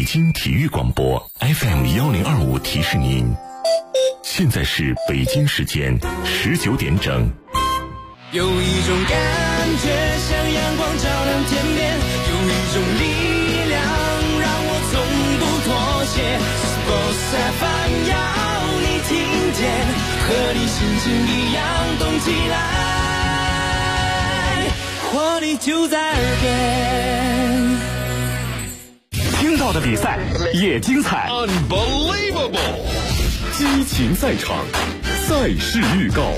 京体育广播 FM1025提示您，现在是北京时间19点整。 有一种感觉像阳光照亮天边，有一种力量让我从不妥协。Sports FM 要你听见，和你心情一样动起来，活力就在耳边。 听到的比赛也精彩 Unbelievable 激情赛场，赛事预告。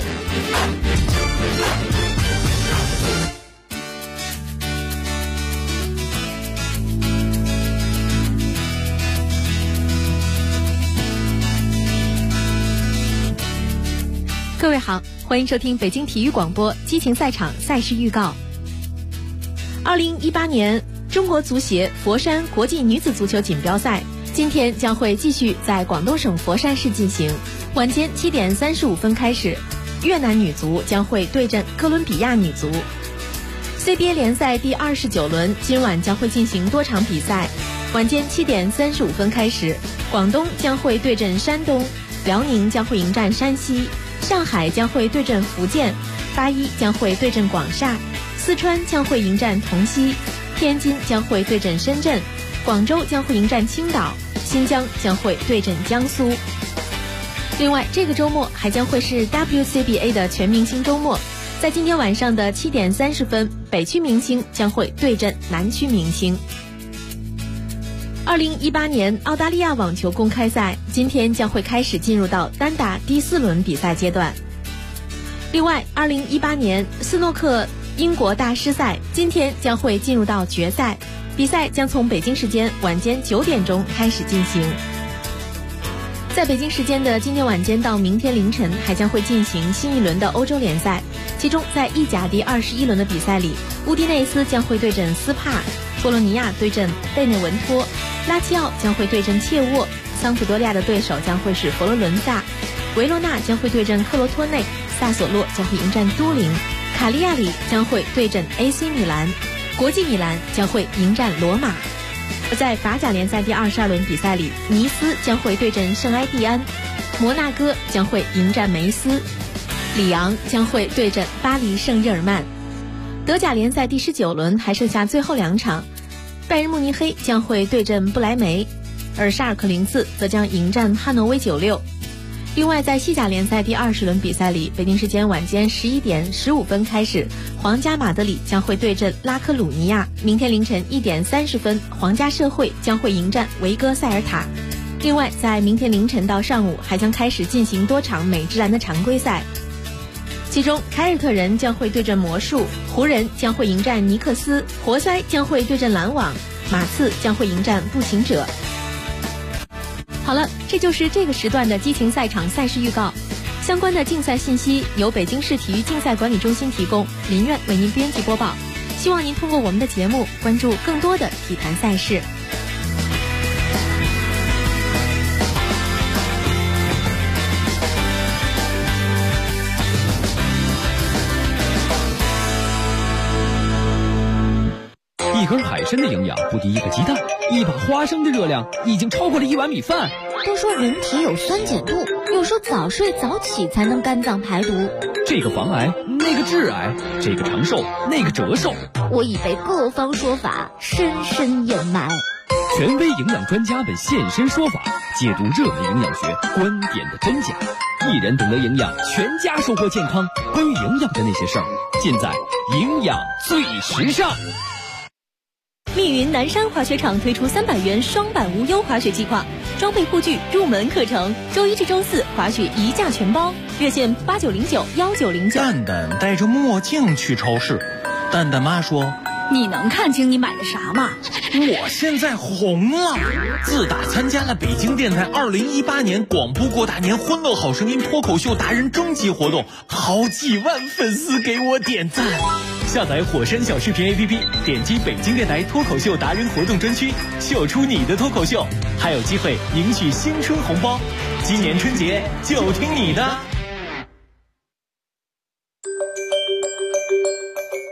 各位好，欢迎收听北京体育广播激情赛场赛事预告。2018年中国足协佛山国际女子足球锦标赛今天将会继续在广东省佛山市进行，晚间7点35分开始，越南女足将会对阵哥伦比亚女足。CBA 联赛第29轮今晚将会进行多场比赛，晚间7点35分开始，广东将会对阵山东，辽宁将会迎战山西，上海将会对阵福建，八一将会对阵广厦，四川将会迎战同曦，天津将会对阵深圳，广州将会迎战青岛，新疆将会对阵江苏。另外，这个周末还将会是 WCBA 的全明星周末，在今天晚上的7点30分，北区明星将会对阵南区明星。2018年澳大利亚网球公开赛今天将会开始进入到单打第4轮比赛阶段。另外，2018年斯诺克英国大师赛今天将会进入到决赛，比赛将从北京时间晚间9点钟开始进行。在北京时间的今天晚间到明天凌晨，还将会进行新一轮的欧洲联赛，其中在意甲第21轮的比赛里，乌迪内斯将会对阵斯帕，波罗尼亚对阵贝内文托，拉齐奥将会对阵切沃，桑普多利亚的对手将会是佛罗伦萨，维罗纳将会对阵克罗托内，萨索洛将会迎战都灵，卡利亚里将会对阵 AC 米兰，国际米兰将会迎战罗马。而在法甲联赛第22轮比赛里，尼斯将会对阵圣埃蒂安，摩纳哥将会迎战梅斯，里昂将会对阵巴黎圣日耳曼。德甲联赛第19轮还剩下最后2场，拜仁慕尼黑将会对阵不莱梅，而沙尔克04则将迎战汉诺威96。另外，在西甲联赛第20轮比赛里，北京时间晚间11点15分开始，皇家马德里将会对阵拉科鲁尼亚，明天凌晨1点30分，皇家社会将会迎战维戈塞尔塔。另外，在明天凌晨到上午还将开始进行多场美职篮的常规赛，其中凯尔特人将会对阵魔术，湖人将会迎战尼克斯，活塞将会对阵篮网，马刺将会迎战步行者。好了，这就是这个时段的激情赛场赛事预告。相关的竞赛信息由北京市体育竞赛管理中心提供，林苑为您编辑播报。希望您通过我们的节目关注更多的体坛赛事。 一根海参的营养不敌一个鸡蛋，一把花生的热量已经超过了1碗米饭。 都说人体有酸碱度，又说早睡早起才能肝脏排毒。 这个防癌，那个致癌，这个长寿，那个折寿。 我已被各方说法深深掩埋。 权威营养专家们现身说法，解读热门营养学观点的真假。一人懂得营养，全家收获健康。关于营养的那些事儿，尽在营养最时尚。 密云南山滑雪场推出300元双板无忧滑雪计划，装备护具、入门课程，周1至周4滑雪一价全包，热线89091909。 蛋蛋戴着墨镜去超市，蛋蛋妈说：“ 你能看清你买的啥吗？” 我现在红了！自打参加了北京电台2018年广播过大年欢乐好声音脱口秀达人征集活动，好几万粉丝给我点赞。 下载火山小视频 APP， 点击北京电台脱口秀达人活动专区，秀出你的脱口秀，还有机会赢取新春红包。今年春节就听你的。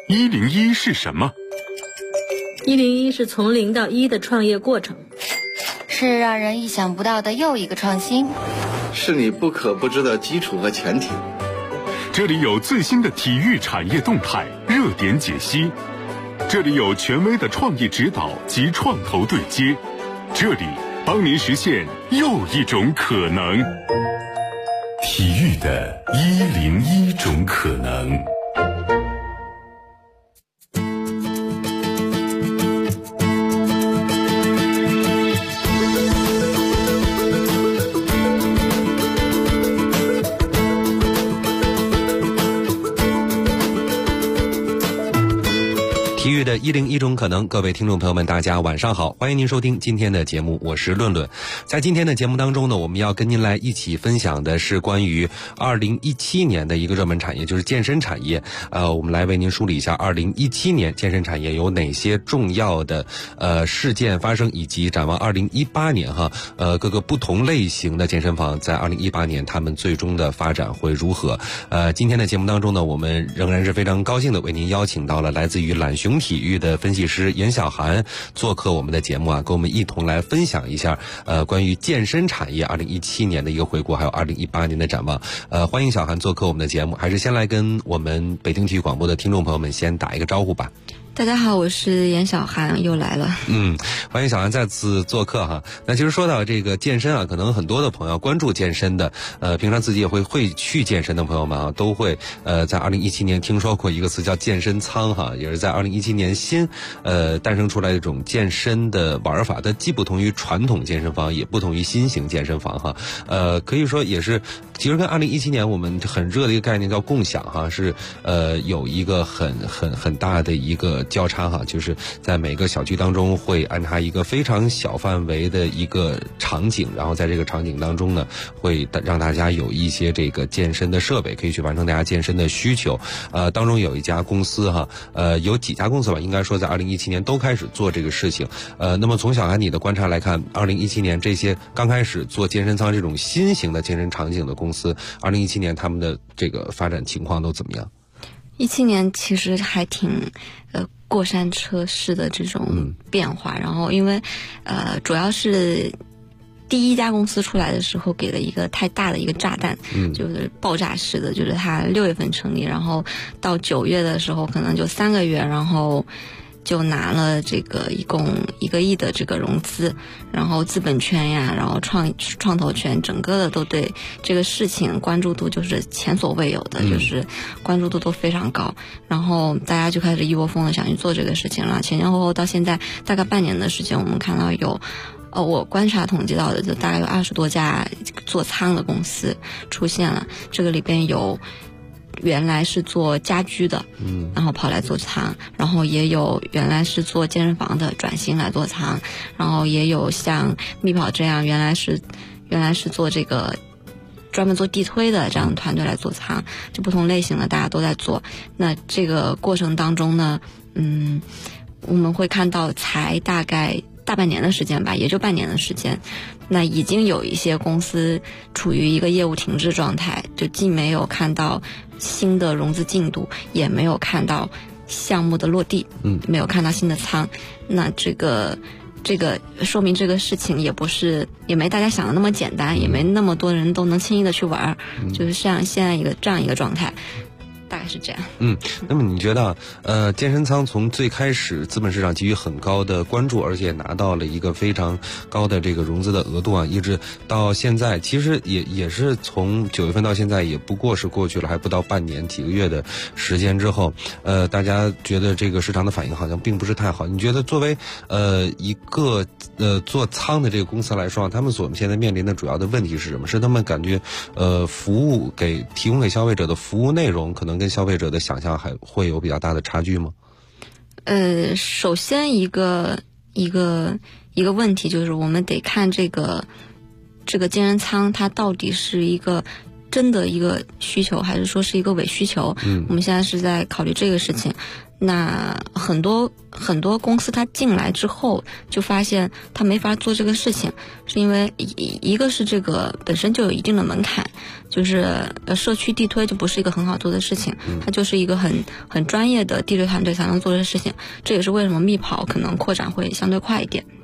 101是什么？ 101是从0到1的创业过程。 是让人意想不到的又一个创新， 是你不可不知的基础和前提。 这里有最新的体育产业动态热点解析，这里有权威的创意指导及创投对接，这里帮您实现又一种可能。体育的101种可能。 体育的101种可能，各位听众朋友们大家晚上好，欢迎您收听今天的节目，我是论论。在今天的节目当中呢，我们要跟您来一起分享的是关于2017年的一个热门产业，就是健身产业。我们来为您梳理一下2017年健身产业有哪些重要的事件发生，以及展望2018年各个不同类型的健身房在2018年他们最终的发展会如何。今天的节目当中呢，我们仍然是非常高兴的为您邀请到了来自于懒熊体育的分析师严小涵做客我们的节目跟我们一同来分享一下关于健身产业2017年的一个回顾，还有2018年的展望。欢迎小涵做客我们的节目，还是先来跟我们北京体育广播的听众朋友们先打一个招呼吧。 大家好，我是严小涵，又来了。 欢迎小涵再次做客哈。那其实说到这个健身可能很多的朋友关注健身的，平常自己也会去健身的朋友们都会在2017年听说过一个词叫健身舱也是在2017年新诞生出来的一种健身的玩法，它既不同于传统健身房，也不同于新型健身房可以说也是其实跟2017年我们很热的一个概念叫共享是有一个很大的一个交叉就是在每个小区当中会安插一个非常小范围的一个场景，然后在这个场景当中呢，会让大家有一些这个健身的设备可以去完成大家健身的需求。当中有一家公司有几家公司吧，应该说在2017年都开始做这个事情。那么从小涵你的观察来看，2017年这些刚开始做健身舱这种新型的健身场景的公司，2017年他们的这个发展情况都怎么样 ？17年其实还挺过山车式的这种变化，然后因为主要是第一家公司出来的时候给了一个太大的一个炸弹，就是爆炸式的，就是它6月份成立，然后到9月的时候可能就3个月，然后就拿了这个一共1个亿的这个融资，然后资本圈呀，然后创投圈，整个的都对这个事情关注度就是前所未有的，就是关注度都非常高，然后大家就开始一窝蜂的想去做这个事情了。前前后后到现在大概半年的时间，我们看到有我观察统计到的就大概有20多家做舱的公司出现了，这个里边有原来是做家居的，然后跑来做舱，然后也有原来是做健身房的转型来做舱，然后也有像密跑这样原来是做这个专门做地推的这样的团队来做舱，就不同类型的大家都在做。那这个过程当中呢，我们会看到才大概大半年的时间吧，也就半年的时间，那已经有一些公司处于一个业务停滞状态，就既没有看到新的融资进度，也没有看到项目的落地，没有看到新的舱。那这个说明这个事情也没大家想的那么简单，也没那么多人都能轻易的去玩，就是像现在这样一个状态。大概是这样。 那么你觉得健身舱从最开始资本市场给予很高的关注，而且拿到了一个非常高的这个融资的额度一直到现在，其实也是从9月份到现在也不过是过去了还不到半年几个月的时间之后，大家觉得这个市场的反应好像并不是太好。你觉得作为一个做舱的这个公司来说，他们所现在面临的主要的问题是什么？是他们感觉服务提供给消费者的服务内容可能跟消费者的想象还会有比较大的差距吗？ 首先一个问题就是我们得看这个健身舱它到底是一个真的一个需求，还是说是一个伪需求。我们现在是在考虑这个事情。那很多公司它进来之后就发现它没法做这个事情，是因为一个是这个本身就有一定的门槛，就是社区地推就不是一个很好做的事情，它就是一个很专业的地推团队才能做的事情。这也是为什么密跑可能扩展会相对快一点。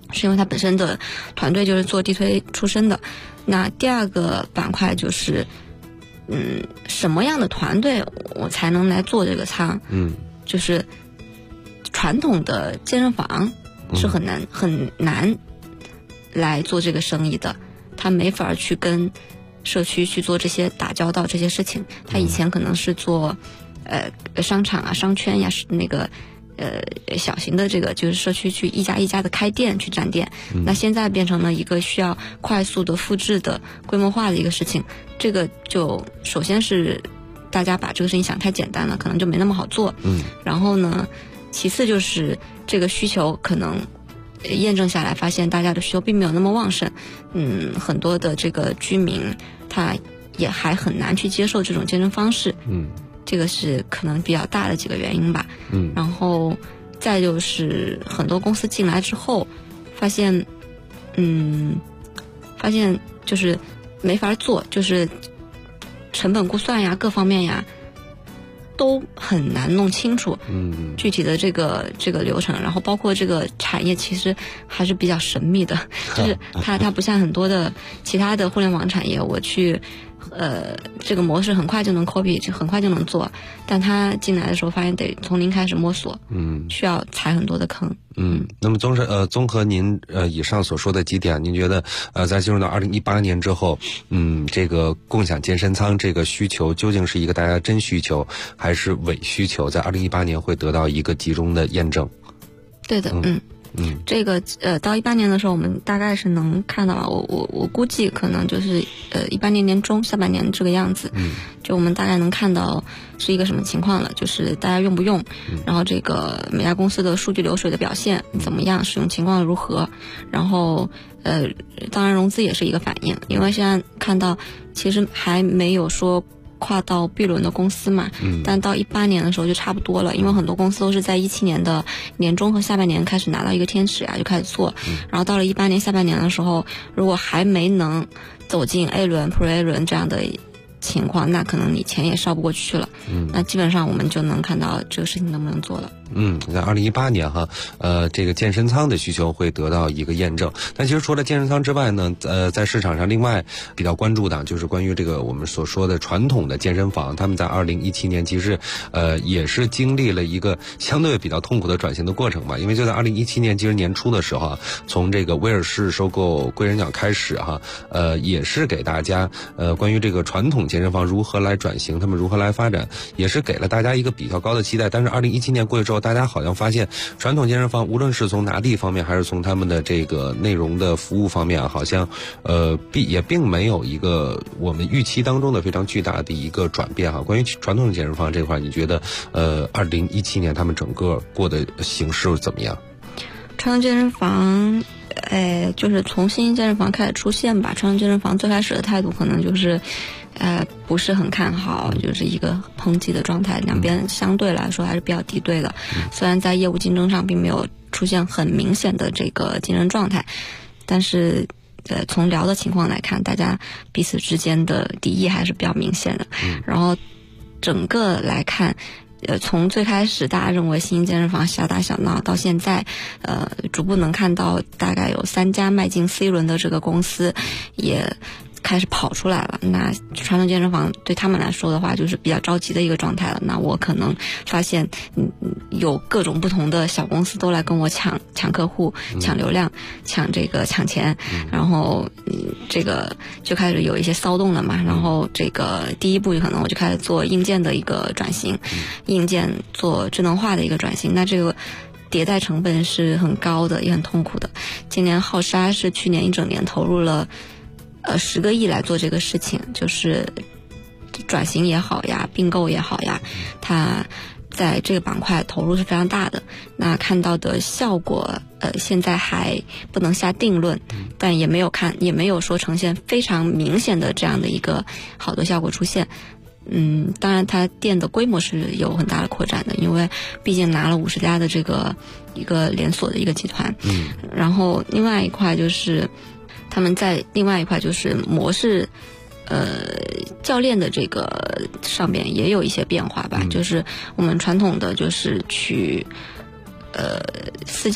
是因为它本身的团队就是做地推出身的。那第二个板块就是什么样的团队我才能来做这个仓？就是传统的健身房是很难来做这个生意的，他没法去跟社区去做这些打交道这些事情。他以前可能是做商场啊、商圈呀，那个小型的这个就是社区去一家一家的开店去占店，那现在变成了一个需要快速的复制的规模化的一个事情。这个就首先是大家把这个事情想太简单了，可能就没那么好做。然后呢，其次就是这个需求可能验证下来，发现大家的需求并没有那么旺盛。很多的这个居民他也还很难去接受这种健身方式。这个是可能比较大的几个原因吧。然后再就是很多公司进来之后，发现就是没法做，就是成本估算呀，各方面呀，都很难弄清楚具体的这个流程。然后包括这个产业其实还是比较神秘的，就是它不像很多的其他的互联网产业，我去这个模式很快就能 copy， 就很快就能做，但他进来的时候发现得从零开始摸索，需要踩很多的坑。 那么综合您以上所说的几点，您觉得在进入到2018年之后，这个共享健身仓这个需求究竟是一个大家真需求还是伪需求，在2018年会得到一个集中的验证？ 对的。这个到18年的时候，我们大概是能看到，我估计可能就是18年年中下半年这个样子。就我们大概能看到是一个什么情况了，就是大家用不用，然后这个每家公司的数据流水的表现怎么样，使用情况如何，然后当然融资也是一个反应，因为现在看到其实还没有说跨到 B 轮的公司嘛，但到18年的时候就差不多了，因为很多公司都是在17年的年中和下半年开始拿到一个天使就开始做，然后到了18年下半年的时候，如果还没能走进 A 轮、Pre A 轮这样的情况，那可能你钱也烧不过去了。那基本上我们就能看到这个事情能不能做了。 在2018年这个健身仓的需求会得到一个验证。但其实除了健身仓之外呢，在市场上另外比较关注的就是关于这个我们所说的传统的健身房，他们在2017年其实也是经历了一个相对比较痛苦的转型的过程吧。因为就在2017年其实年初的时候从这个威尔士收购贵人角开始也是给大家关于这个传统健身房如何来转型，他们如何来发展，也是给了大家一个比较高的期待。但是2017年过去之后，大家好像发现传统健身房无论是从拿地方面还是从他们的这个内容的服务方面好像也并没有一个我们预期当中的非常巨大的一个转变关于传统的健身房这块，你觉得2017年他们整个过的形势怎么样？ 传统健身房就是从新健身房开始出现吧，传统健身房最开始的态度可能就是不是很看好，就是一个抨击的状态，两边相对来说还是比较敌对的。虽然在业务竞争上并没有出现很明显的这个竞争状态，但是从聊的情况来看，大家彼此之间的敌意还是比较明显的。然后整个来看，从最开始大家认为新健身房小打小闹，到现在逐步能看到大概有3家迈进 C 轮的这个公司也开始跑出来了。那传统健身房对他们来说的话就是比较着急的一个状态了。那我可能发现有各种不同的小公司都来跟我抢客户、抢流量、抢钱，然后这个就开始有一些骚动了嘛。然后这个第一步可能我就开始做硬件的一个转型，硬件做智能化的一个转型。那这个迭代成本是很高的，也很痛苦的。今年浩沙是去年一整年投入了10个亿来做这个事情，就是转型也好呀，并购也好呀，它在这个板块投入是非常大的。那看到的效果现在还不能下定论，但也没有说呈现非常明显的这样的一个好的效果出现。当然它店的规模是有很大的扩展的，因为毕竟拿了50家的这个一个连锁的一个集团。然后另外一块就是他们在另外一块就是模式教练的这个上面也有一些变化吧。就是我们传统的就是去私教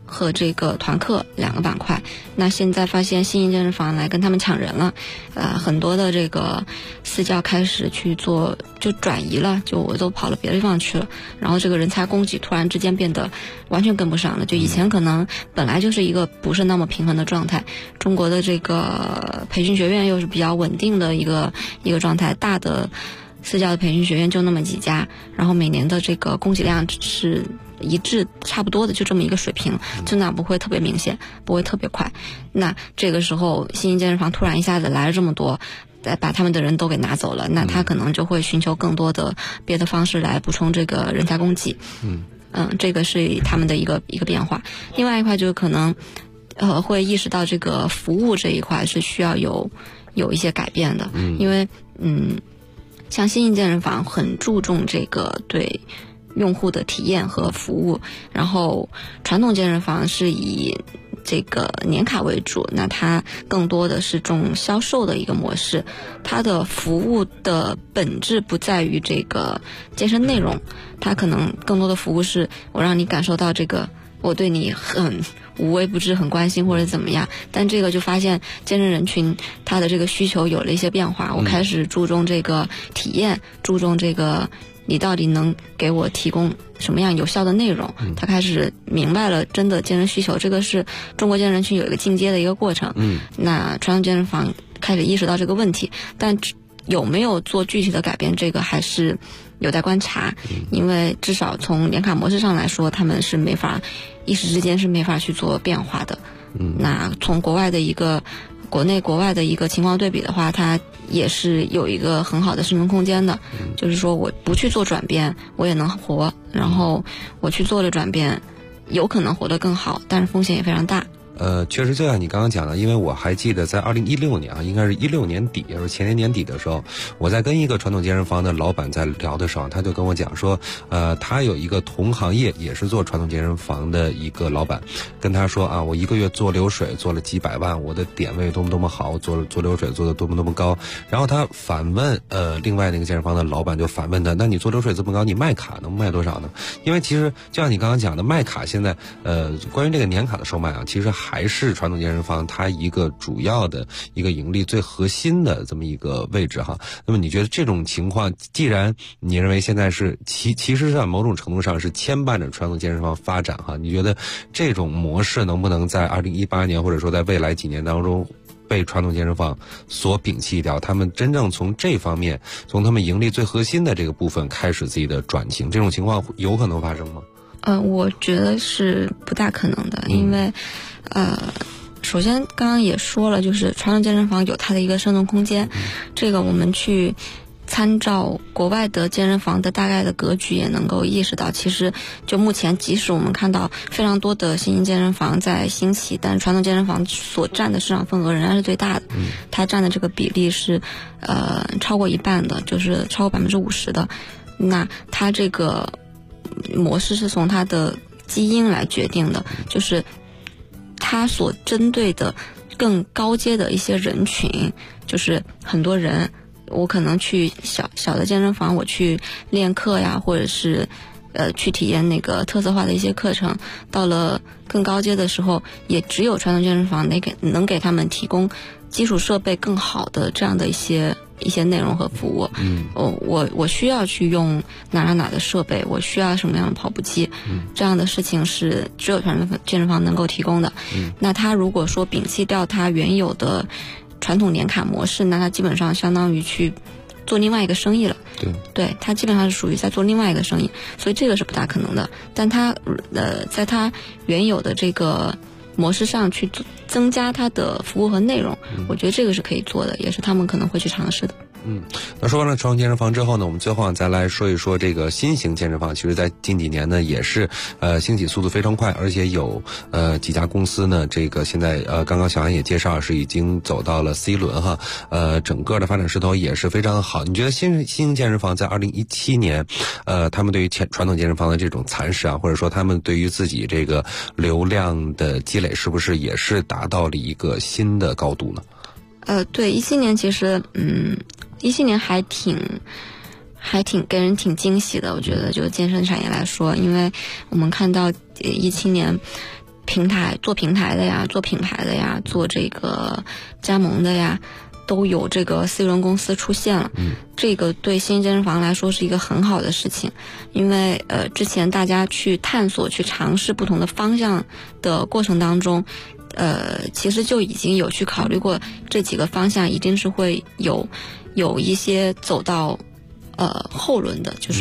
和这个团课2个板块。那现在发现新型健身房来跟他们抢人了，很多的这个私教开始去做，就转移了，就我都跑了别的地方去了，然后这个人才供给突然之间变得完全跟不上了。就以前可能本来就是一个不是那么平衡的状态，中国的这个培训学院又是比较稳定的一个状态，大的私教的培训学院就那么几家，然后每年的这个供给量是一致差不多的，就这么一个水平，增长不会特别明显，不会特别快。那这个时候新型健身房突然一下子来了这么多，把他们的人都给拿走了，那他可能就会寻求更多的别的方式来补充这个人才供给。这个是他们的一个变化。另外一块就是可能会意识到这个服务这一块是需要有一些改变的，因为像新型健身房很注重这个对用户的体验和服务，然后传统健身房是以这个年卡为主，那它更多的是重销售的一个模式，它的服务的本质不在于这个健身内容，它可能更多的服务是我让你感受到这个我对你很无微不至，很关心或者怎么样，但这个就发现健身人群他的这个需求有了一些变化，我开始注重这个体验，注重这个你到底能给我提供什么样有效的内容，他开始明白了真的健身需求，这个是中国健身人群有一个进阶的一个过程。那传统健身房开始意识到这个问题，但有没有做具体的改变，这个还是有待观察，因为至少从年卡模式上来说，他们是没法一时之间是没法去做变化的。那从国内国外的一个情况对比的话，它也是有一个很好的生存空间的，就是说我不去做转变我也能活，然后我去做了转变有可能活得更好，但是风险也非常大。 确实就像你刚刚讲的，因为我还记得在2016年啊，应该是16年底，也就是前年年底的时候，我在跟一个传统健身房的老板在聊的时候，他就跟我讲说，他有一个同行业也是做传统健身房的一个老板，跟他说啊，我一个月做流水做了几百万，我的点位多么多么好，做流水做的多么多么高。然后他反问另外那个健身房的老板就反问他，那你做流水这么高，你卖卡能卖多少呢？因为其实就像你刚刚讲的，卖卡现在关于这个年卡的售卖啊，其实还是传统健身房它一个主要的一个盈利最核心的这么一个位置哈。那么你觉得这种情况，既然你认为现在是其实上某种程度上是牵绊着传统健身房发展哈，你觉得这种模式能不能在2018年或者说在未来几年当中被传统健身房所摒弃掉，他们真正从这方面，从他们盈利最核心的这个部分开始自己的转型，这种情况有可能发生吗？ 我觉得是不大可能的，因为首先刚刚也说了，就是传统健身房有它的一个生存空间，这个我们去参照国外的健身房的大概的格局也能够意识到，其实就目前即使我们看到非常多的新型健身房在兴起，但是传统健身房所占的市场份额仍然是最大的，它占的这个比例是超过一半的，就是超过50%的。那它这个模式是从它的基因来决定的，就是它所针对的更高阶的一些人群，就是很多人我可能去小的健身房我去练课呀，或者是去体验那个特色化的一些课程，到了更高阶的时候，也只有传统健身房能给他们提供基础设备更好的这样的一些内容和服务。我需要去用哪的设备，我需要什么样的跑步机，这样的事情是只有传统健身房能够提供的。那他如果说摒弃掉他原有的传统年卡模式，那他基本上相当于去做另外一个生意了。对，他基本上是属于在做另外一个生意，所以这个是不大可能的。但他在他原有的这个模式上去增加它的服务和内容，我觉得这个是可以做的，也是他们可能会去尝试的。 那说完了传统健身房之后呢，我们最后再来说一说这个新型健身房。其实在近几年呢，也是兴起速度非常快，而且有几家公司呢，这个现在刚刚小安也介绍是已经走到了 C 轮哈，整个的发展势头也是非常好。你觉得新型健身房在2017年，他们对于传统健身房的这种蚕食啊，或者说他们对于自己这个流量的积累，是不是也是达到了一个新的高度呢？ 对，17年其实17年还挺给人挺惊喜的，我觉得就健身产业来说，因为我们看到17年平台的呀，做品牌的呀，做这个加盟的呀，都有这个 C 轮公司出现了。这个对新兴健身房来说是一个很好的事情，因为之前大家去探索去尝试不同的方向的过程当中，其实就已经有去考虑过这几个方向一定是会有一些走到后轮的，就是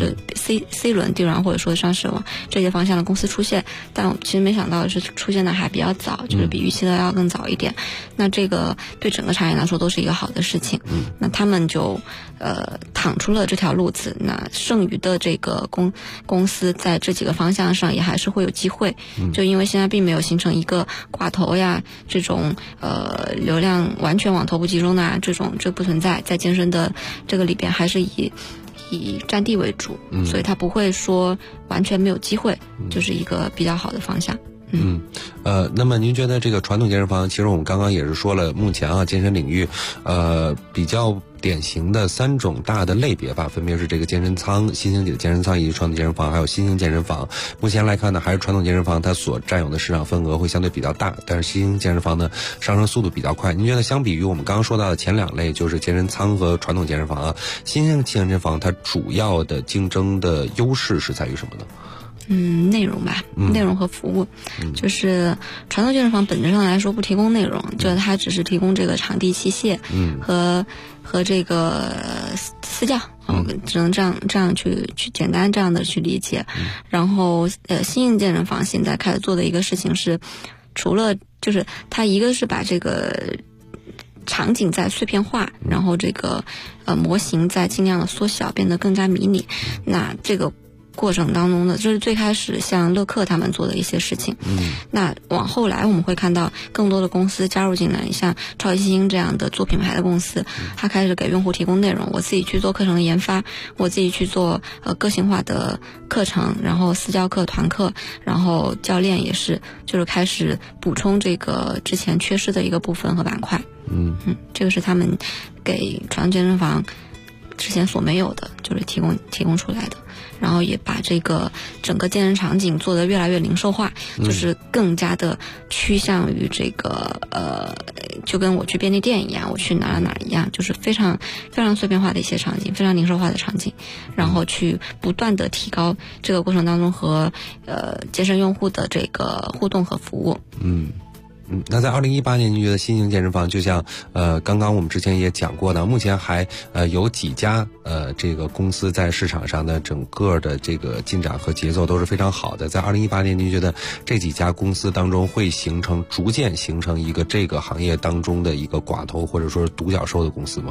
C 轮 D 轮或者说上市网这些方向的公司出现，但我其实没想到是出现的还比较早，就是比预期的要更早一点。那这个对整个产业来说都是一个好的事情。那他们就趟出了这条路子，那剩余的这个公司在这几个方向上也还是会有机会。就因为现在并没有形成一个寡头呀这种流量完全往头部集中的啊，这不存在，在健身的这个里边还是以占地为主，所以它不会说完全没有机会，就是一个比较好的方向。 那么您觉得这个传统健身房，其实我们刚刚也是说了，目前健身领域比较典型的3种大的类别吧，分别是这个健身舱、新兴起的健身舱以及传统健身房，还有新兴健身房。目前来看呢，还是传统健身房它所占有的市场份额会相对比较大，但是新兴健身房呢上升速度比较快。您觉得相比于我们刚刚说到的前2类，就是健身舱和传统健身房新兴健身房它主要的竞争的优势是在于什么呢？ 内容吧，内容和服务。就是传统健身房本质上来说不提供内容，就是它只是提供这个场地器械，和这个私教，只能这样去简单这样的去理解。然后新兴健身房现在开始做的一个事情是，除了就是它一个是把这个场景在碎片化，然后这个模型在尽量的缩小，变得更加迷你。那这个过程当中的就是最开始像乐客他们做的一些事情，那往后来我们会看到更多的公司加入进来，像超级新星这样的做品牌的公司，他开始给用户提供内容，我自己去做课程的研发，我自己去做个性化的课程，然后私教课、团课，然后教练也是就是开始补充这个之前缺失的一个部分和板块。这个是他们给传统健身房之前所没有的，就是提供出来的。然后也把这个整个健身场景做得越来越零售化，就是更加的趋向于这个就跟我去便利店一样，我去哪一样，就是非常非常碎片化的一些场景，非常零售化的场景，然后去不断的提高这个过程当中和健身用户的这个互动和服务。 那在2018年，您觉得新型健身房就像刚刚我们之前也讲过的，目前还有几家这个公司在市场上的整个的这个进展和节奏都是非常好的。在2018年，您觉得这几家公司当中会逐渐形成一个这个行业当中的一个寡头或者说是独角兽的公司吗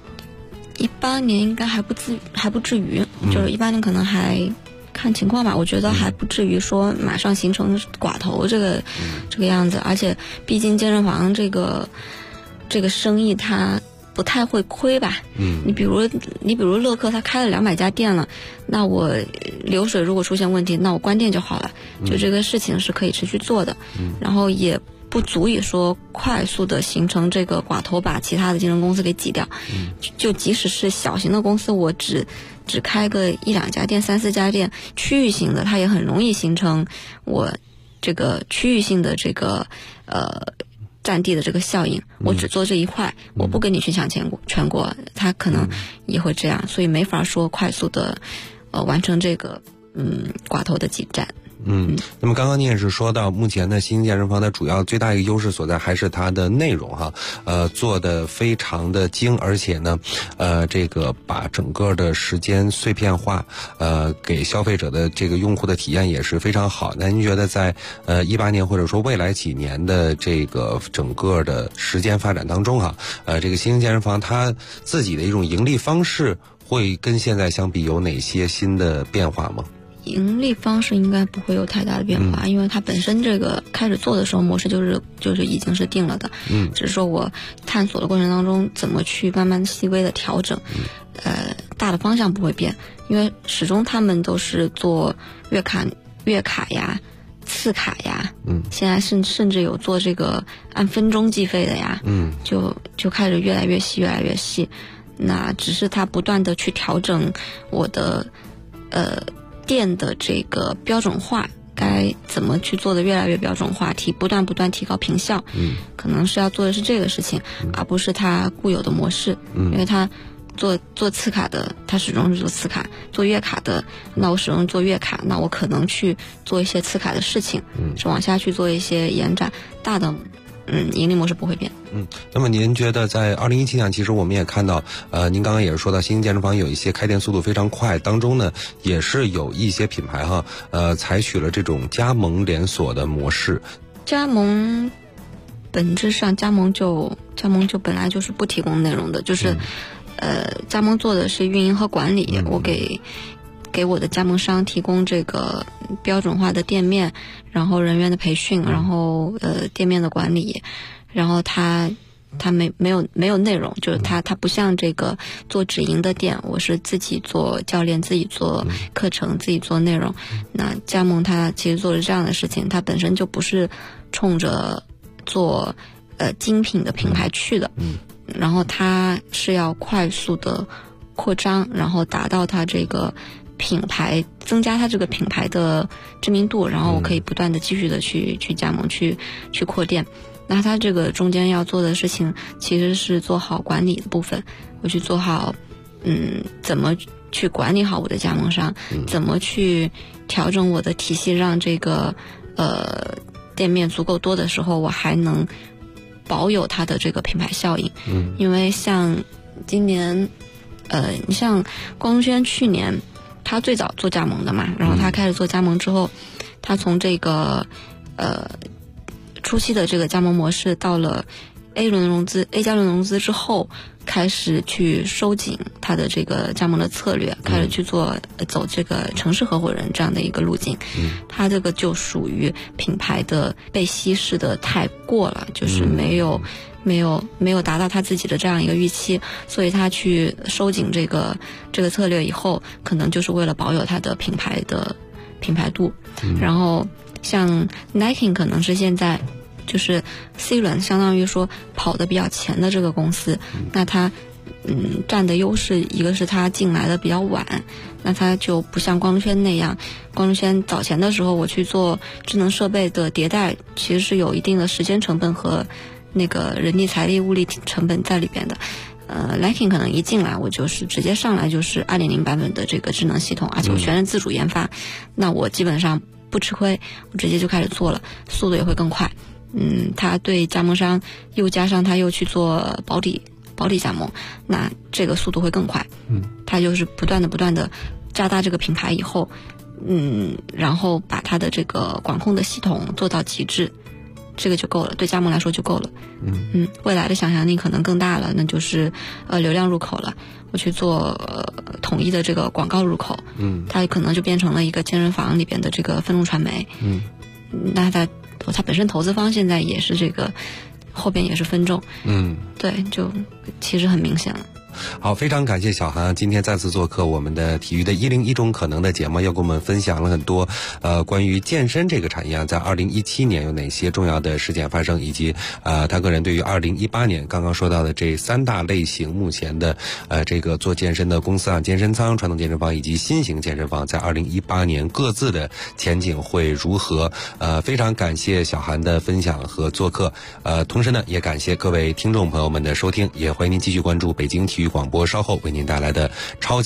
？18年应该还不至于，就是18年可能还看情况吧，我觉得还不至于说马上形成寡头这个样子，而且毕竟健身房这个生意它不太会亏吧。你比如乐客他开了200家店了，那我流水如果出现问题，那我关店就好了，就这个事情是可以持续做的。然后也不足以说快速的形成这个寡头把其他的竞争公司给挤掉。就即使是小型的公司，我只开个1-2家店、3-4家店，区域性的它也很容易形成我这个区域性的这个占地的这个效应。我只做这一块，我不跟你去抢全国，它可能也会这样，所以没法说快速的完成这个寡头的挤占。 那么刚刚你也是说到，目前的新兴健身房的主要最大一个优势所在还是它的内容做的非常的精，而且呢这个把整个的时间碎片化，给消费者的这个用户的体验也是非常好。那您觉得在18年或者说未来几年的这个整个的时间发展当中这个新兴健身房它自己的一种盈利方式会跟现在相比有哪些新的变化吗？ 盈利方式应该不会有太大的变化，因为它本身这个开始做的时候模式就是已经是定了的，只是说我探索的过程当中怎么去慢慢细微的调整，大的方向不会变，因为始终他们都是做月卡呀、次卡呀，现在甚至有做这个按分钟计费的呀，就开始越来越细，那只是它不断的去调整我的店的这个标准化， 该怎么去做的越来越标准化，不断提高频效。可能是要做的是这个事情，而不是它固有的模式。因为它做次卡的，它始终是做次卡；做月卡的，那我始终做月卡。那我可能去做一些次卡的事情，是往下去做一些延展，大的盈利模式不会变。 那么您觉得在2017年，其实我们也看到，您刚刚也是说到新兴健身房有一些开店速度非常快，当中呢也是有一些品牌哈，采取了这种加盟连锁的模式。 加盟本质上，加盟就本来就是不提供内容的，就是加盟做的是运营和管理，我给我的加盟商提供这个标准化的店面，然后人员的培训，然后店面的管理，然后他没有内容，就是他不像这个做直营的店，我是自己做教练，自己做课程，自己做内容。那加盟他其实做的这样的事情，他本身就不是冲着做精品的品牌去的，然后他是要快速的扩张，然后达到他这个品牌，增加它这个品牌的知名度，然后我可以不断的继续的去加盟，去扩店。那它这个中间要做的事情其实是做好管理的部分，我去做好怎么去管理好我的加盟商，怎么去调整我的体系，让这个店面足够多的时候我还能保有它的这个品牌效应。因为像今年你像光中轩去年他最早做加盟的嘛，然后他开始做加盟之后，他从这个初期的这个加盟模式到了 A 加轮融资之后，开始去收紧他的这个加盟的策略，开始去走这个城市合伙人这样的一个路径。他这个就属于品牌的被稀释的太过了，就是没有达到他自己的这样一个预期，所以他去收紧这个策略以后，可能就是为了保有他的品牌度。然后像 Nike 可能是现在就是 C 轮相当于说跑得比较前的这个公司，那它占的优势，一个是它进来的比较晚，那它就不像光中轩那样，光中轩早前的时候我去做智能设备的迭代，其实是有一定的时间成本和那个人力财力物力成本在里边的。Nike 可能一进来我就是直接上来就是 2.0 版本的这个智能系统，而且我全是自主研发，那我基本上不吃亏，我直接就开始做了，速度也会更快。他对加盟商又加上他又去做保底加盟，那这个速度会更快。他就是不断的加大这个品牌以后，然后把他的这个管控的系统做到极致，这个就够了，对加盟来说就够了。未来的想象力可能更大了，那就是流量入口了，我去做统一的这个广告入口，它可能就变成了一个健身房里边的这个分众传媒。那它本身投资方现在也是这个后边也是分众。对，就其实很明显了。 好，非常感谢小韩今天再次做客我们的体育的101种可能的节目，又给我们分享了很多关于健身这个产业在2017年有哪些重要的事件发生，以及他个人对于2018年刚刚说到的这3大类型目前的这个做健身的公司健身仓、传统健身房以及新型健身房在2018年各自的前景会如何。非常感谢小韩的分享和做客，同时呢也感谢各位听众朋友们的收听，也欢迎您继续关注北京体育广播稍后为您带来的超